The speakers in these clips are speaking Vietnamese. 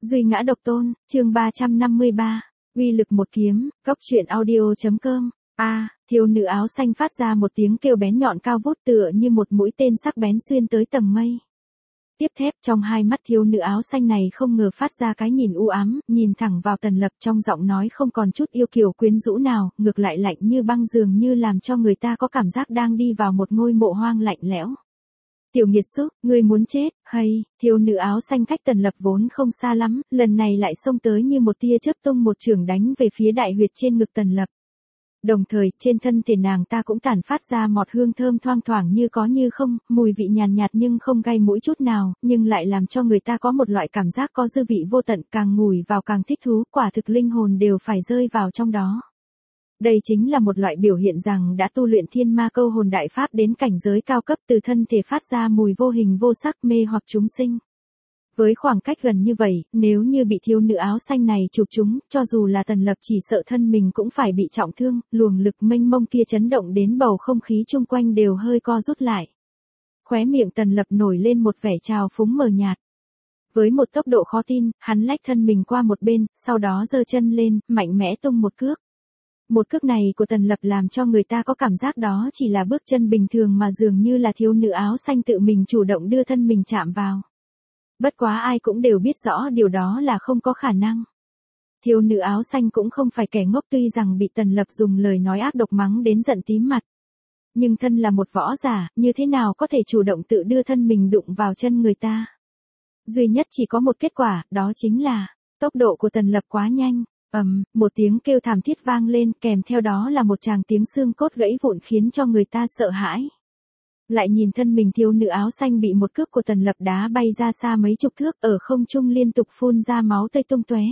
Duy ngã độc tôn, chương 353, uy lực một kiếm, góc truyện audio.com. Thiếu nữ áo xanh phát ra một tiếng kêu bén nhọn cao vút tựa như một mũi tên sắc bén xuyên tới tầng mây. Tiếp thép trong hai mắt thiếu nữ áo xanh này không ngờ phát ra cái nhìn u ám, nhìn thẳng vào Tần Lập trong giọng nói không còn chút yêu kiều quyến rũ nào, ngược lại lạnh như băng dường như làm cho người ta có cảm giác đang đi vào một ngôi mộ hoang lạnh lẽo. Tiểu nghiệt xúc, ngươi muốn chết, hay, thiếu nữ áo xanh cách Tần Lập vốn không xa lắm, lần này lại xông tới như một tia chớp tung một chưởng đánh về phía đại huyệt trên ngực Tần Lập. Đồng thời, trên thân thể nàng ta cũng tản phát ra mọt hương thơm thoang thoảng như có như không, mùi vị nhàn nhạt nhưng không gai mũi chút nào, nhưng lại làm cho người ta có một loại cảm giác có dư vị vô tận, càng ngùi vào càng thích thú, quả thực linh hồn đều phải rơi vào trong đó. Đây chính là một loại biểu hiện rằng đã tu luyện thiên ma câu hồn đại pháp đến cảnh giới cao cấp, từ thân thể phát ra mùi vô hình vô sắc mê hoặc chúng sinh. Với khoảng cách gần như vậy, nếu như bị thiếu nữ áo xanh này chụp chúng, cho dù là Tần Lập chỉ sợ thân mình cũng phải bị trọng thương, luồng lực mênh mông kia chấn động đến bầu không khí chung quanh đều hơi co rút lại. Khóe miệng Tần Lập nổi lên một vẻ trào phúng mờ nhạt. Với một tốc độ khó tin, hắn lách thân mình qua một bên, sau đó giơ chân lên, mạnh mẽ tung một cước. Một cước này của Tần Lập làm cho người ta có cảm giác đó chỉ là bước chân bình thường mà dường như là thiếu nữ áo xanh tự mình chủ động đưa thân mình chạm vào. Bất quá ai cũng đều biết rõ điều đó là không có khả năng. Thiếu nữ áo xanh cũng không phải kẻ ngốc, tuy rằng bị Tần Lập dùng lời nói ác độc mắng đến giận tím mặt. Nhưng thân là một võ giả, như thế nào có thể chủ động tự đưa thân mình đụng vào chân người ta. Duy nhất chỉ có một kết quả, đó chính là, tốc độ của Tần Lập quá nhanh. Một tiếng kêu thảm thiết vang lên, kèm theo đó là một tràng tiếng xương cốt gãy vụn khiến cho người ta sợ hãi. Lại nhìn thân mình thiếu nữ áo xanh bị một cước của Tần Lập đá bay ra xa mấy chục thước, ở không trung liên tục phun ra máu tươi tung tóe.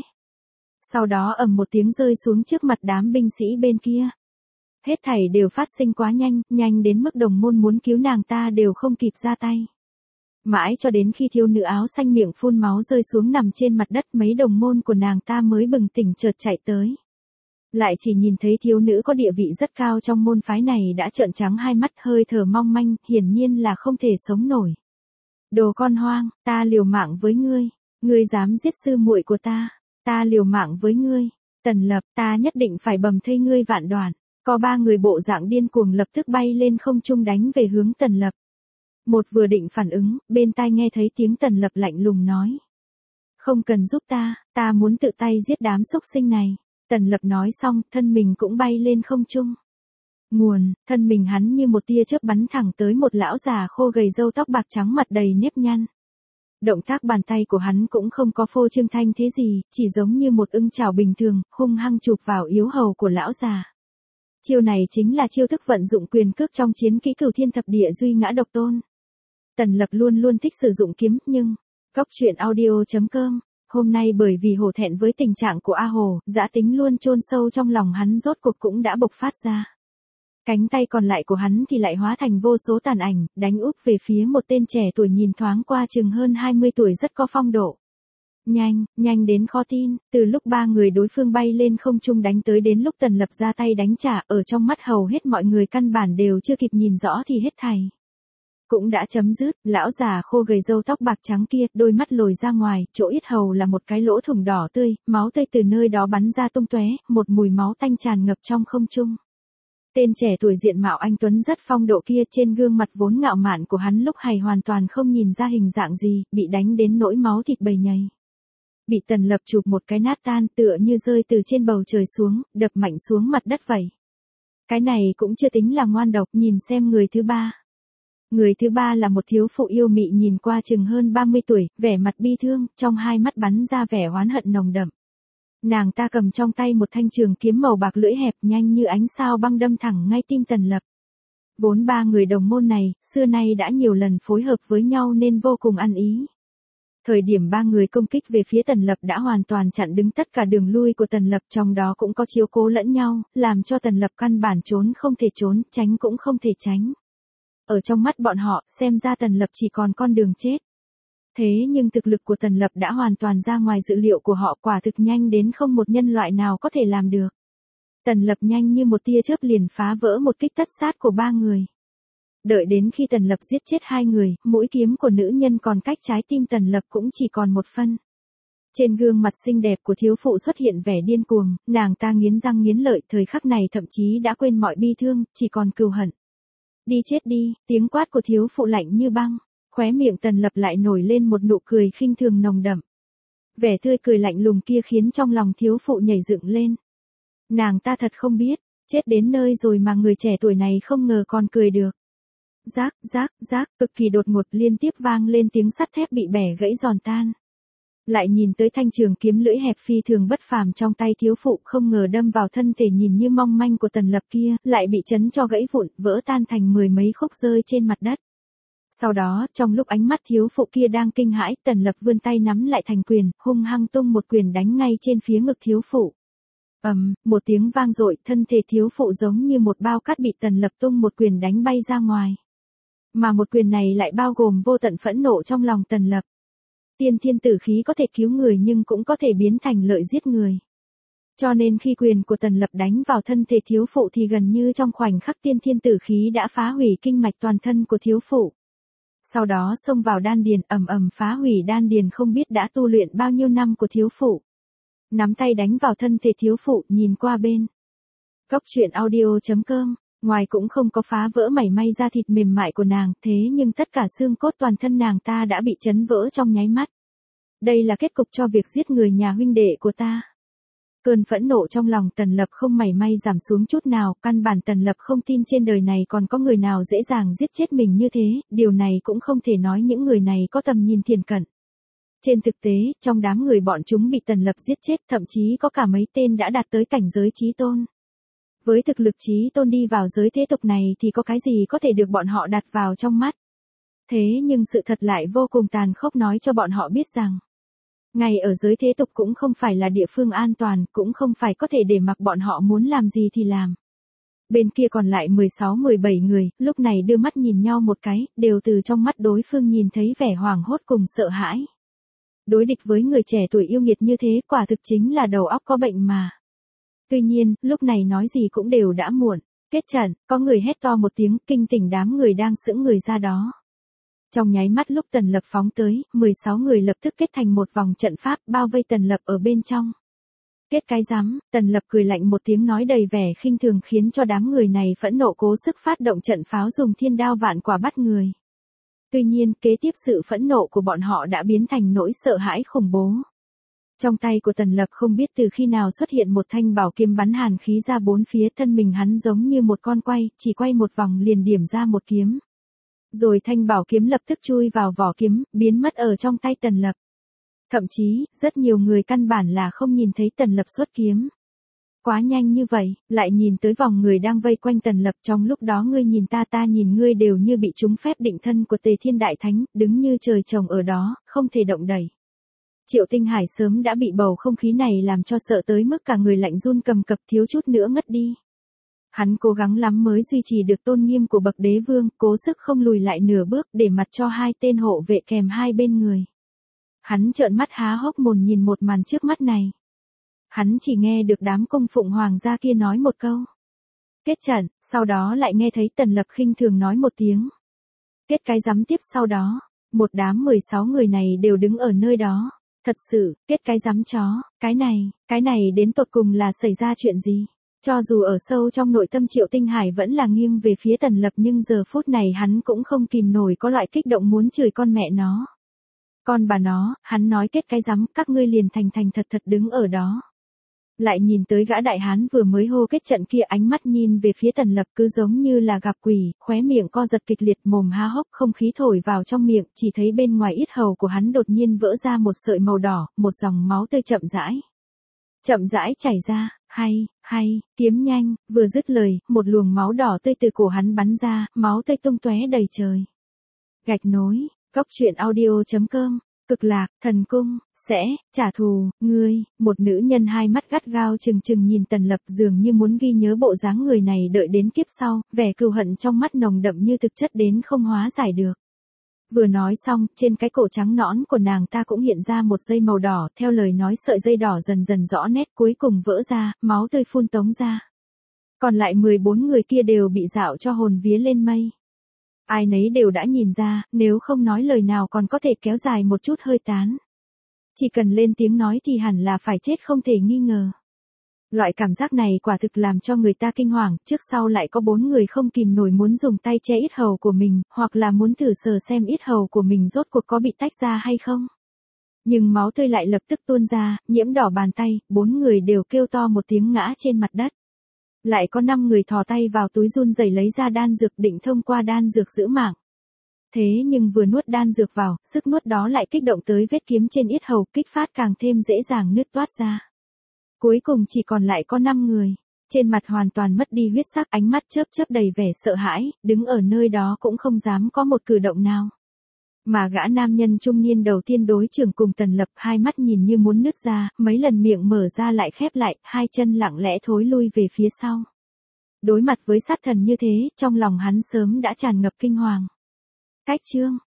Sau đó một tiếng rơi xuống trước mặt đám binh sĩ bên kia. Hết thảy đều phát sinh quá nhanh, nhanh đến mức đồng môn muốn cứu nàng ta đều không kịp ra tay. Mãi cho đến khi thiếu nữ áo xanh miệng phun máu rơi xuống nằm trên mặt đất, mấy đồng môn của nàng ta mới bừng tỉnh chợt chạy tới. Lại chỉ nhìn thấy thiếu nữ có địa vị rất cao trong môn phái này đã trợn trắng hai mắt, hơi thở mong manh, hiển nhiên là không thể sống nổi. Đồ con hoang, ta liều mạng với ngươi, ngươi dám giết sư muội của ta liều mạng với ngươi, Tần Lập, ta nhất định phải bầm thây ngươi vạn đoạn. Có ba người bộ dạng điên cuồng lập tức bay lên không trung đánh về hướng Tần Lập. Một vừa định phản ứng, bên tai nghe thấy tiếng Tần Lập lạnh lùng nói. Không cần giúp ta muốn tự tay giết đám xúc sinh này. Tần Lập nói xong, thân mình cũng bay lên không trung. Thân mình hắn như một tia chớp bắn thẳng tới một lão già khô gầy râu tóc bạc trắng mặt đầy nếp nhăn. Động tác bàn tay của hắn cũng không có phô trương thanh thế gì, chỉ giống như một ưng chảo bình thường, hung hăng chụp vào yếu hầu của lão già. Chiêu này chính là chiêu thức vận dụng quyền cước trong chiến kỹ Cửu Thiên Thập Địa Duy Ngã Độc Tôn. Tần Lập luôn luôn thích sử dụng kiếm, nhưng góc truyện audio.com. Hôm nay bởi vì hổ thẹn với tình trạng của A Hồ, dã tính luôn chôn sâu trong lòng hắn rốt cuộc cũng đã bộc phát ra. Cánh tay còn lại của hắn thì lại hóa thành vô số tàn ảnh, đánh úp về phía một tên trẻ tuổi nhìn thoáng qua chừng hơn 20 tuổi rất có phong độ. Nhanh đến khó tin, từ lúc ba người đối phương bay lên không trung đánh tới đến lúc Tần Lập ra tay đánh trả, ở trong mắt hầu hết mọi người căn bản đều chưa kịp nhìn rõ thì hết thảy cũng đã chấm dứt. Lão già khô gầy râu tóc bạc trắng kia, đôi mắt lồi ra ngoài, chỗ yết hầu là một cái lỗ thủng đỏ tươi, máu tươi từ nơi đó bắn ra tung tóe, một mùi máu tanh tràn ngập trong không trung. Tên trẻ tuổi diện mạo anh tuấn rất phong độ kia, trên gương mặt vốn ngạo mạn của hắn lúc này hoàn toàn không nhìn ra hình dạng gì, bị đánh đến nỗi máu thịt bầy nhầy. Bị Tần Lập chụp một cái nát tan, tựa như rơi từ trên bầu trời xuống, đập mạnh xuống mặt đất vậy. Cái này cũng chưa tính là ngoan độc, nhìn xem người thứ ba. Người thứ ba là một thiếu phụ yêu mị nhìn qua chừng hơn 30 tuổi, vẻ mặt bi thương, trong hai mắt bắn ra vẻ oán hận nồng đậm. Nàng ta cầm trong tay một thanh trường kiếm màu bạc lưỡi hẹp nhanh như ánh sao băng đâm thẳng ngay tim Tần Lập. Vốn ba người đồng môn này, xưa nay đã nhiều lần phối hợp với nhau nên vô cùng ăn ý. Thời điểm ba người công kích về phía Tần Lập đã hoàn toàn chặn đứng tất cả đường lui của Tần Lập, trong đó cũng có chiếu cố lẫn nhau, làm cho Tần Lập căn bản trốn không thể trốn, tránh cũng không thể tránh. Ở trong mắt bọn họ, xem ra Tần Lập chỉ còn con đường chết. Thế nhưng thực lực của Tần Lập đã hoàn toàn ra ngoài dự liệu của họ, quả thực nhanh đến không một nhân loại nào có thể làm được. Tần Lập nhanh như một tia chớp liền phá vỡ một kích tất sát của ba người. Đợi đến khi Tần Lập giết chết hai người, mũi kiếm của nữ nhân còn cách trái tim Tần Lập cũng chỉ còn một phân. Trên gương mặt xinh đẹp của thiếu phụ xuất hiện vẻ điên cuồng, nàng ta nghiến răng nghiến lợi, thời khắc này thậm chí đã quên mọi bi thương, chỉ còn cừu hận. Đi chết đi, tiếng quát của thiếu phụ lạnh như băng, khóe miệng Tần Lập lại nổi lên một nụ cười khinh thường nồng đậm. Vẻ tươi cười lạnh lùng kia khiến trong lòng thiếu phụ nhảy dựng lên. Nàng ta thật không biết, chết đến nơi rồi mà người trẻ tuổi này không ngờ còn cười được. Rác, rác, rác, cực kỳ đột ngột liên tiếp vang lên tiếng sắt thép bị bẻ gãy giòn tan. Lại nhìn tới thanh trường kiếm lưỡi hẹp phi thường bất phàm trong tay thiếu phụ, không ngờ đâm vào thân thể nhìn như mong manh của Tần Lập kia, lại bị chấn cho gãy vụn, vỡ tan thành mười mấy khúc rơi trên mặt đất. Sau đó, trong lúc ánh mắt thiếu phụ kia đang kinh hãi, Tần Lập vươn tay nắm lại thành quyền, hung hăng tung một quyền đánh ngay trên phía ngực thiếu phụ. Một tiếng vang dội, thân thể thiếu phụ giống như một bao cát bị Tần Lập tung một quyền đánh bay ra ngoài. Mà một quyền này lại bao gồm vô tận phẫn nộ trong lòng Tần Lập. Tiên thiên tử khí có thể cứu người nhưng cũng có thể biến thành lợi giết người. Cho nên khi quyền của Tần Lập đánh vào thân thể thiếu phụ thì gần như trong khoảnh khắc tiên thiên tử khí đã phá hủy kinh mạch toàn thân của thiếu phụ. Sau đó xông vào đan điền, ầm ầm phá hủy đan điền không biết đã tu luyện bao nhiêu năm của thiếu phụ. Nắm tay đánh vào thân thể thiếu phụ, nhìn qua bên. Góc truyện audio.com, ngoài cũng không có phá vỡ mảy may da thịt mềm mại của nàng, thế nhưng tất cả xương cốt toàn thân nàng ta đã bị chấn vỡ trong nháy mắt. Đây là kết cục cho việc giết người nhà huynh đệ của ta. Cơn phẫn nộ trong lòng Tần Lập không mảy may giảm xuống chút nào, căn bản Tần Lập không tin trên đời này còn có người nào dễ dàng giết chết mình như thế, điều này cũng không thể nói những người này có tầm nhìn thiển cận. Trên thực tế, trong đám người bọn chúng bị Tần Lập giết chết, thậm chí có cả mấy tên đã đạt tới cảnh giới chí tôn. Với thực lực chí tôn đi vào giới thế tục này thì có cái gì có thể được bọn họ đặt vào trong mắt. Thế nhưng sự thật lại vô cùng tàn khốc nói cho bọn họ biết rằng, ngay ở giới thế tục cũng không phải là địa phương an toàn, cũng không phải có thể để mặc bọn họ muốn làm gì thì làm. Bên kia còn lại 16-17 người, lúc này đưa mắt nhìn nhau một cái, đều từ trong mắt đối phương nhìn thấy vẻ hoảng hốt cùng sợ hãi. Đối địch với người trẻ tuổi yêu nghiệt như thế quả thực chính là đầu óc có bệnh mà. Tuy nhiên, lúc này nói gì cũng đều đã muộn. Kết trận, có người hét to một tiếng, kinh tỉnh đám người đang sững người ra đó. Trong nháy mắt lúc Tần Lập phóng tới, 16 người lập tức kết thành một vòng trận pháp bao vây Tần Lập ở bên trong. Kết cái rắm, Tần Lập cười lạnh một tiếng nói đầy vẻ khinh thường khiến cho đám người này phẫn nộ cố sức phát động trận pháo dùng thiên đao vạn quả bắt người. Tuy nhiên, kế tiếp sự phẫn nộ của bọn họ đã biến thành nỗi sợ hãi khủng bố. Trong tay của Tần Lập không biết từ khi nào xuất hiện một thanh bảo kiếm bắn hàn khí ra bốn phía, thân mình hắn giống như một con quay, chỉ quay một vòng liền điểm ra một kiếm. Rồi thanh bảo kiếm lập tức chui vào vỏ kiếm, biến mất ở trong tay Tần Lập. Thậm chí, rất nhiều người căn bản là không nhìn thấy Tần Lập xuất kiếm. Quá nhanh như vậy, lại nhìn tới vòng người đang vây quanh Tần Lập, trong lúc đó ngươi nhìn ta ta nhìn ngươi đều như bị trúng phép định thân của Tề Thiên Đại Thánh, đứng như trời trồng ở đó, không thể động đậy. Triệu Tinh Hải sớm đã bị bầu không khí này làm cho sợ tới mức cả người lạnh run cầm cập, thiếu chút nữa ngất đi. Hắn cố gắng lắm mới duy trì được tôn nghiêm của bậc đế vương, cố sức không lùi lại nửa bước để mặt cho hai tên hộ vệ kèm hai bên người. Hắn trợn mắt há hốc mồm nhìn một màn trước mắt này. Hắn chỉ nghe được đám cung phụng hoàng gia kia nói một câu. Kết trận, sau đó lại nghe thấy Tần Lập khinh thường nói một tiếng. Kết cái rắm tiếp sau đó, một đám 16 người này đều đứng ở nơi đó. Thật sự, kết cái rắm chó, cái này đến tột cùng là xảy ra chuyện gì? Cho dù ở sâu trong nội tâm Triệu Tinh Hải vẫn là nghiêng về phía Tần Lập nhưng giờ phút này hắn cũng không kìm nổi có loại kích động muốn chửi con mẹ nó. Con bà nó, hắn nói kết cái rắm, các ngươi liền thành thật đứng ở đó. Lại nhìn tới gã đại hán vừa mới hô kết trận kia, ánh mắt nhìn về phía Tần Lập cứ giống như là gặp quỷ, khóe miệng co giật kịch liệt, mồm há hốc, không khí thổi vào trong miệng, chỉ thấy bên ngoài yết hầu của hắn đột nhiên vỡ ra một sợi màu đỏ, một dòng máu tươi chậm rãi chảy ra. Hay, kiếm nhanh, vừa dứt lời, một luồng máu đỏ tươi từ cổ hắn bắn ra, máu tươi tung tóe đầy trời. Gạch nối, góc truyện audio.com. Cực lạc, thần cung, sẽ, trả thù, ngươi, một nữ nhân hai mắt gắt gao trừng nhìn Tần Lập dường như muốn ghi nhớ bộ dáng người này đợi đến kiếp sau, vẻ cừu hận trong mắt nồng đậm như thực chất đến không hóa giải được. Vừa nói xong, trên cái cổ trắng nõn của nàng ta cũng hiện ra một dây màu đỏ, theo lời nói sợi dây đỏ dần dần rõ nét cuối cùng vỡ ra, máu tươi phun tống ra. Còn lại 14 người kia đều bị dạo cho hồn vía lên mây. Ai nấy đều đã nhìn ra, nếu không nói lời nào còn có thể kéo dài một chút hơi tán. Chỉ cần lên tiếng nói thì hẳn là phải chết không thể nghi ngờ. Loại cảm giác này quả thực làm cho người ta kinh hoàng, trước sau lại có 4 người không kìm nổi muốn dùng tay che yết hầu của mình, hoặc là muốn thử sờ xem yết hầu của mình rốt cuộc có bị tách ra hay không. Nhưng máu tươi lại lập tức tuôn ra, nhiễm đỏ bàn tay, 4 người đều kêu to một tiếng ngã trên mặt đất. Lại có 5 người thò tay vào túi run rẩy lấy ra đan dược định thông qua đan dược giữ mạng. Thế nhưng vừa nuốt đan dược vào, sức nuốt đó lại kích động tới vết kiếm trên yết hầu, kích phát càng thêm dễ dàng nứt toát ra. Cuối cùng chỉ còn lại có 5 người. Trên mặt hoàn toàn mất đi huyết sắc, ánh mắt chớp chớp đầy vẻ sợ hãi, đứng ở nơi đó cũng không dám có một cử động nào. Mà gã nam nhân trung niên đầu tiên đối trưởng cùng Tần Lập, hai mắt nhìn như muốn nứt ra, mấy lần miệng mở ra lại khép lại, hai chân lặng lẽ thối lui về phía sau. Đối mặt với sát thần như thế, trong lòng hắn sớm đã tràn ngập kinh hoàng. Cách chương